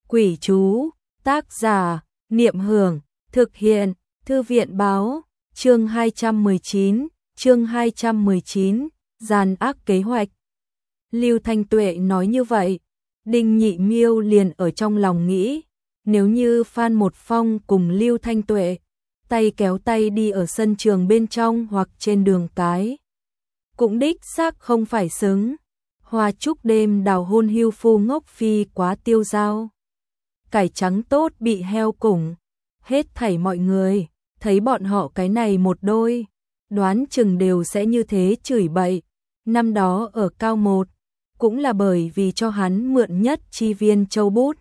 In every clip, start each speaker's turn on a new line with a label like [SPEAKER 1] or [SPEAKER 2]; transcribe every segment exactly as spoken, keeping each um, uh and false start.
[SPEAKER 1] Quỷ chú, tác giả, Niệm Hưởng, thực hiện, Thư viện Báo, chương hai trăm mười chín, chương hai trăm mười chín, gian ác kế hoạch. Lưu Thanh Tuệ nói như vậy, Đinh Nhị Miêu liền ở trong lòng nghĩ, nếu như Phan Một Phong cùng Lưu Thanh Tuệ, tay kéo tay đi ở sân trường bên trong hoặc trên đường cái, cũng đích xác không phải xứng. Hoa trúc đêm đào hôn hưu phu ngốc phi quá tiêu dao. Cải trắng tốt bị heo củng. Hết thảy mọi người, thấy bọn họ cái này một đôi, đoán chừng đều sẽ như thế chửi bậy. Năm đó ở cao một, cũng là bởi vì cho hắn mượn nhất chi viên châu bút.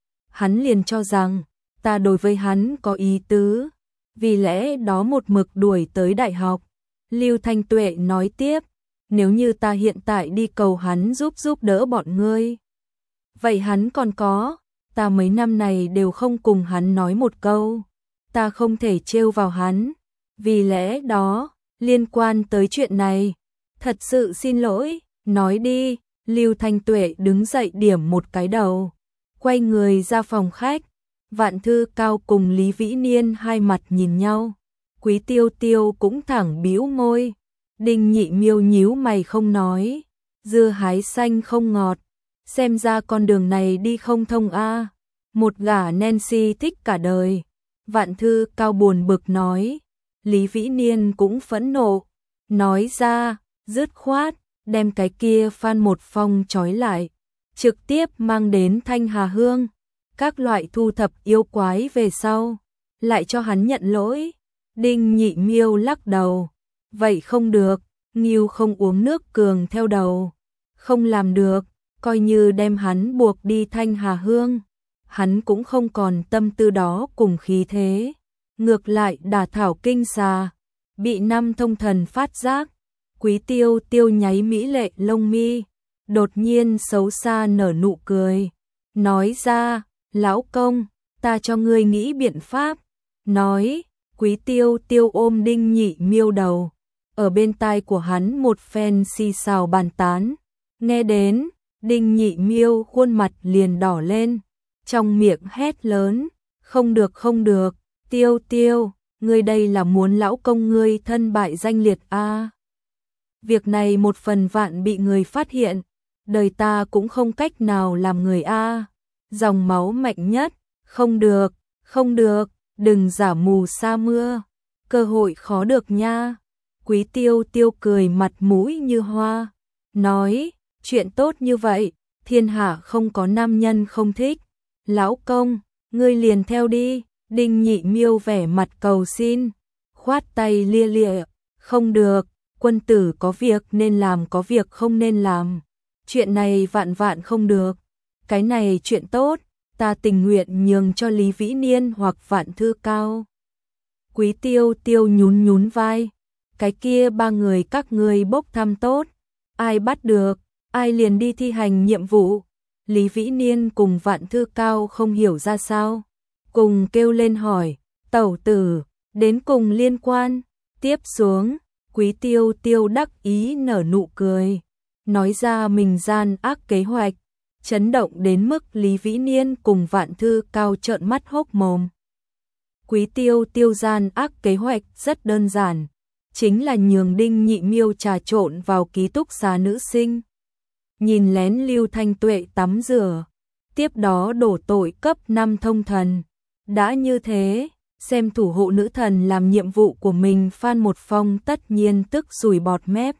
[SPEAKER 1] Hắn liền cho rằng, ta đối với hắn có ý tứ, vì lẽ đó một mực đuổi tới đại học. Lưu Thanh Tuệ nói tiếp, nếu như ta hiện tại đi cầu hắn giúp giúp đỡ bọn ngươi, vậy hắn còn có, ta mấy năm này đều không cùng hắn nói một câu, ta không thể trêu vào hắn, vì lẽ đó, liên quan tới chuyện này, thật sự xin lỗi, nói đi. Lưu Thanh Tuệ đứng dậy điểm một cái đầu, quay người ra phòng khách. Vạn Thư Cao cùng Lý Vĩ Niên hai mặt nhìn nhau, Quý Tiêu Tiêu cũng thẳng bĩu môi. Đinh Nhị Miêu nhíu mày không nói, dưa hái xanh không ngọt, xem ra con đường này đi không thông a. Một gả Nancy thích cả đời. Vạn Thư Cao buồn bực nói. Lý Vĩ Niên cũng phẫn nộ, nói ra, dứt khoát, đem cái kia Phan Một Phong trói lại, trực tiếp mang đến Thanh Hà Hương, các loại thu thập yêu quái về sau, lại cho hắn nhận lỗi. Đinh Nhị Miêu lắc đầu, vậy không được, Ngưu không uống nước cường theo đầu, không làm được, coi như đem hắn buộc đi Thanh Hà Hương, hắn cũng không còn tâm tư đó cùng khí thế, ngược lại đả thảo kinh xà, bị năm thông thần phát giác. Quý Tiêu Tiêu nháy mỹ lệ lông mi, đột nhiên xấu xa nở nụ cười, nói ra, lão công, ta cho ngươi nghĩ biện pháp. Nói, Quý Tiêu Tiêu ôm Đinh Nhị Miêu đầu, ở bên tai của hắn một phen xì xào bàn tán, nghe đến, Đinh Nhị Miêu khuôn mặt liền đỏ lên, trong miệng hét lớn, không được không được, Tiêu Tiêu, ngươi đây là muốn lão công ngươi thân bại danh liệt a. À. Việc này một phần vạn bị người phát hiện, đời ta cũng không cách nào làm người a. À. Dòng máu mạnh nhất, không được, không được, đừng giả mù sa mưa, cơ hội khó được nha. Quý Tiêu Tiêu cười mặt mũi như hoa, nói, chuyện tốt như vậy, thiên hạ không có nam nhân không thích, lão công, ngươi liền theo đi. Đinh Nhị Miêu vẻ mặt cầu xin, khoát tay lia lịa, không được, quân tử có việc nên làm có việc không nên làm, chuyện này vạn vạn không được, cái này chuyện tốt, ta tình nguyện nhường cho Lý Vĩ Niên hoặc Vạn Thư Cao. Quý Tiêu Tiêu nhún nhún vai, cái kia ba người các ngươi bốc thăm tốt, ai bắt được, ai liền đi thi hành nhiệm vụ. Lý Vĩ Niên cùng Vạn Thư Cao không hiểu ra sao, cùng kêu lên hỏi, tẩu tử, đến cùng liên quan. Tiếp xuống, Quý Tiêu Tiêu đắc ý nở nụ cười, nói ra mình gian ác kế hoạch, chấn động đến mức Lý Vĩ Niên cùng Vạn Thư Cao trợn mắt hốc mồm. Quý Tiêu Tiêu gian ác kế hoạch rất đơn giản, chính là nhường Đinh Nhị Miêu trà trộn vào ký túc xá nữ sinh, nhìn lén Lưu Thanh Tuệ tắm rửa, tiếp đó đổ tội cấp năm thông thần. Đã như thế, xem thủ hộ nữ thần làm nhiệm vụ của mình Phan Một Phong tất nhiên tức sùi bọt mép.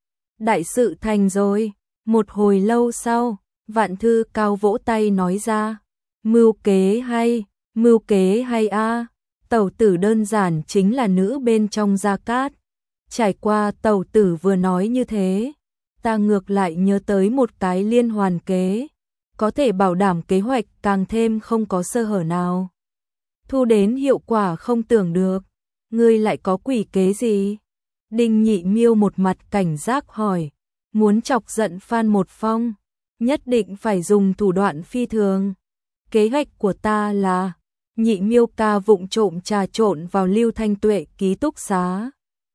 [SPEAKER 1] Đại sự thành rồi. Một hồi lâu sau, Vạn Thư Cao vỗ tay nói ra, mưu kế hay, mưu kế hay a. À. Tẩu tử đơn giản chính là nữ bên trong Gia Cát. Trải qua tẩu tử vừa nói như thế, ta ngược lại nhớ tới một cái liên hoàn kế, có thể bảo đảm kế hoạch càng thêm không có sơ hở nào, thu đến hiệu quả không tưởng được. Ngươi lại có quỷ kế gì? Đinh Nhị Miêu một mặt cảnh giác hỏi, muốn chọc giận Phan Một Phong, nhất định phải dùng thủ đoạn phi thường. Kế hoạch của ta là, Nhị Miêu ca vụng trộm trà trộn vào Lưu Thanh Tuệ ký túc xá,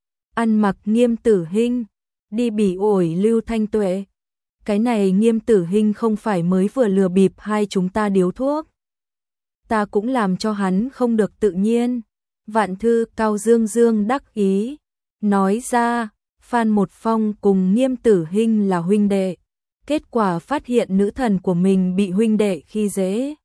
[SPEAKER 1] ăn mặc Nghiêm Tử Hinh, đi bỉ ổi Lưu Thanh Tuệ. Cái này Nghiêm Tử Hinh không phải mới vừa lừa bịp hai chúng ta điếu thuốc, ta cũng làm cho hắn không được tự nhiên. Vạn Thư Cao dương dương đắc ý, nói ra, Phan Một Phong cùng Nghiêm Tử Hinh là huynh đệ, kết quả phát hiện nữ thần của mình bị huynh đệ khi dễ.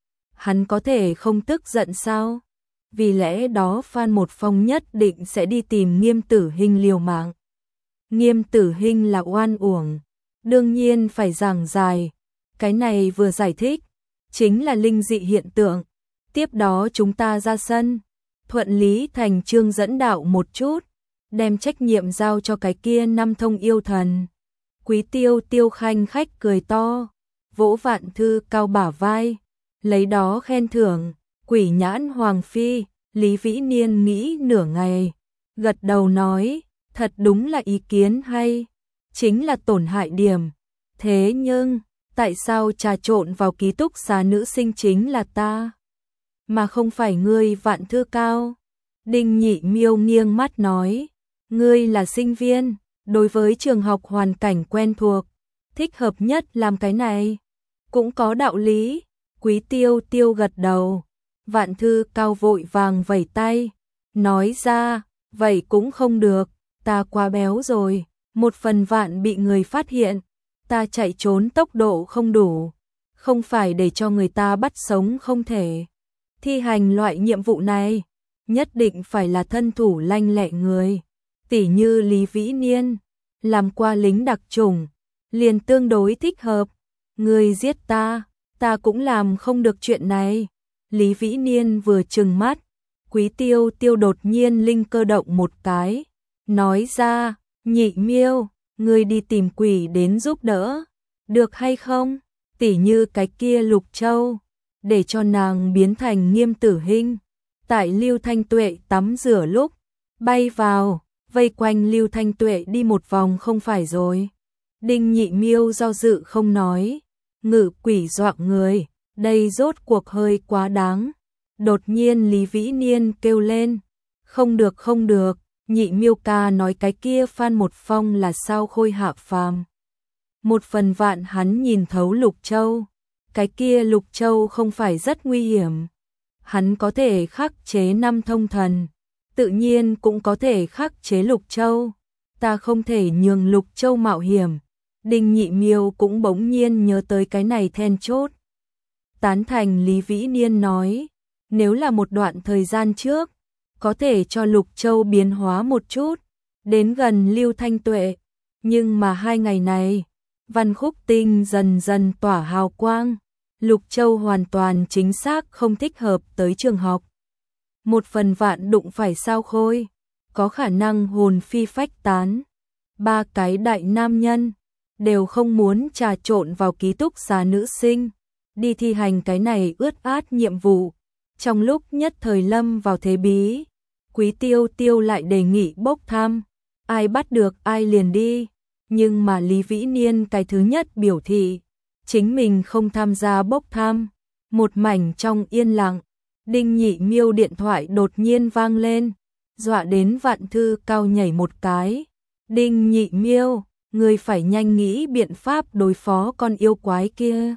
[SPEAKER 1] Hắn có thể không tức giận sao? Vì lẽ đó Phan Một Phong nhất định sẽ đi tìm Nghiêm Tử Hinh liều mạng. Nghiêm Tử Hinh là oan uổng, đương nhiên phải giảng giải. Cái này vừa giải thích, chính là linh dị hiện tượng. Tiếp đó chúng ta ra sân, thuận lý thành chương dẫn đạo một chút, đem trách nhiệm giao cho cái kia năm thông yêu thần. Quý Tiêu Tiêu khanh khách cười to, vỗ Vạn Thư Cao bả vai, lấy đó khen thưởng. Quỷ Nhãn Hoàng Phi, Lý Vĩ Niên nghĩ nửa ngày, gật đầu nói, thật đúng là ý kiến hay, chính là tổn hại điểm. Thế nhưng, tại sao trà trộn vào ký túc xá nữ sinh chính là ta, mà không phải ngươi Vạn Thư Cao? Đinh Nhị Miêu nghiêng mắt nói, ngươi là sinh viên, đối với trường học hoàn cảnh quen thuộc, thích hợp nhất làm cái này, cũng có đạo lý. Quý Tiêu Tiêu gật đầu. Vạn Thư Cao vội vàng vẩy tay, nói ra, vậy cũng không được, ta quá béo rồi, một phần vạn bị người phát hiện, ta chạy trốn tốc độ không đủ, không phải để cho người ta bắt sống không thể. Thi hành loại nhiệm vụ này, nhất định phải là thân thủ lanh lẹ người, tỉ như Lý Vĩ Niên, làm qua lính đặc chủng, liền tương đối thích hợp. Người giết ta, ta cũng làm không được chuyện này. Lý Vĩ Niên vừa trừng mắt, Quý Tiêu Tiêu đột nhiên linh cơ động một cái, nói ra, Nhị Miêu, ngươi đi tìm quỷ đến giúp đỡ, được hay không? Tỉ như cái kia Lục Châu, để cho nàng biến thành Nghiêm Tử Hinh, tại Lưu Thanh Tuệ tắm rửa lúc, bay vào, vây quanh Lưu Thanh Tuệ đi một vòng không phải rồi. Đinh Nhị Miêu do dự không nói, ngự quỷ dọa người, đây rốt cuộc hơi quá đáng. Đột nhiên Lý Vĩ Niên kêu lên, không được không được, Nhị Miêu ca nói cái kia Phan Một Phong là sao khôi hạ phàm. Một phần vạn hắn nhìn thấu Lục Châu, cái kia Lục Châu không phải rất nguy hiểm. Hắn có thể khắc chế năm thông thần, tự nhiên cũng có thể khắc chế Lục Châu. Ta không thể nhường Lục Châu mạo hiểm. Đinh Nhị Miêu cũng bỗng nhiên nhớ tới cái này then chốt. Tán thành Lý Vĩ Niên nói, nếu là một đoạn thời gian trước, có thể cho Lục Châu biến hóa một chút, đến gần Lưu Thanh Tuệ, nhưng mà hai ngày này, Văn Khúc Tinh dần dần tỏa hào quang, Lục Châu hoàn toàn chính xác không thích hợp tới trường học. Một phần vạn đụng phải sao khôi, có khả năng hồn phi phách tán. Ba cái đại nam nhân đều không muốn trà trộn vào ký túc xá nữ sinh, đi thi hành cái này ướt át nhiệm vụ. Trong lúc nhất thời lâm vào thế bí, Quý Tiêu Tiêu lại đề nghị bốc thăm, ai bắt được ai liền đi, nhưng mà Lý Vĩ Niên cái thứ nhất biểu thị, chính mình không tham gia bốc thăm. Một mảnh trong yên lặng, Đinh Nhị Miêu điện thoại đột nhiên vang lên, dọa đến Vạn Thư Cao nhảy một cái. Đinh Nhị Miêu, ngươi phải nhanh nghĩ biện pháp đối phó con yêu quái kia.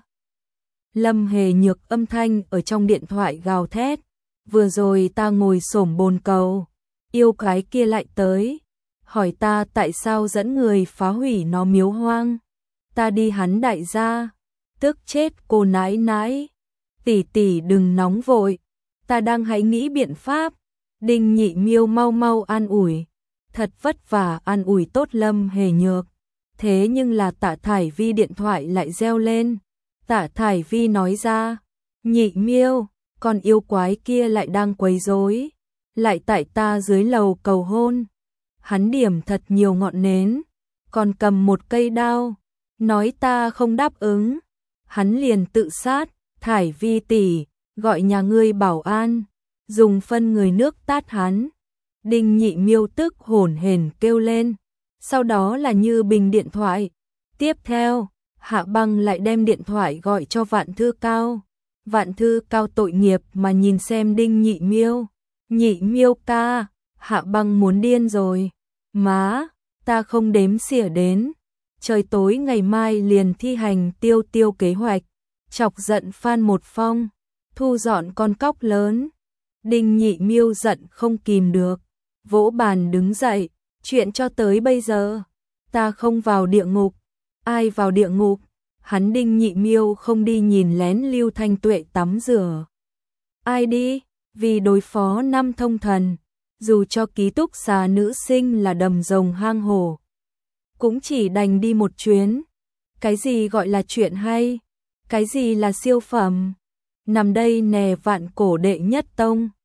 [SPEAKER 1] Lâm Hề Nhược âm thanh ở trong điện thoại gào thét, vừa rồi ta ngồi xổm bồn cầu, yêu quái kia lại tới, hỏi ta tại sao dẫn người phá hủy nó miếu hoang. Ta đi hắn đại gia, tức chết cô nãi nãi, tỷ tỷ đừng nóng vội, ta đang hãy nghĩ biện pháp. Đinh Nhị Miêu mau mau an ủi, thật vất vả an ủi tốt Lâm Hề Nhược. Thế nhưng là Tạ Thải Vi điện thoại lại reo lên. Tạ Thải Vi nói ra, Nhị Miêu, con yêu quái kia lại đang quấy rối, lại tại ta dưới lầu cầu hôn. Hắn điểm thật nhiều ngọn nến, còn cầm một cây đao, nói ta không đáp ứng, hắn liền tự sát. Thải Vi tỷ, gọi nhà ngươi bảo an, dùng phân người nước tát hắn. Đinh Nhị Miêu tức hổn hển kêu lên, sau đó là Như Bình điện thoại. Tiếp theo, Hạ Băng lại đem điện thoại gọi cho Vạn Thư Cao. Vạn Thư Cao tội nghiệp mà nhìn xem Đinh Nhị Miêu. Nhị Miêu ca, Hạ Băng muốn điên rồi. Má, ta không đếm xỉa đến. Trời tối ngày mai liền thi hành tiêu tiêu kế hoạch. Chọc giận Phan Một Phong. thu dọn con cóc lớn. Đinh Nhị Miêu giận không kìm được, vỗ bàn đứng dậy, chuyện cho tới bây giờ, ta không vào địa ngục, ai vào địa ngục? Hắn Đinh Nhị Miêu không đi nhìn lén Lưu Thanh Tuệ tắm rửa. Ai đi? Vì đối phó năm thông thần, dù cho ký túc xá nữ sinh là đầm rồng hang hổ, cũng chỉ đành đi một chuyến. Cái gì gọi là chuyện hay? Cái gì là siêu phẩm? Nằm đây nè vạn cổ đệ nhất tông,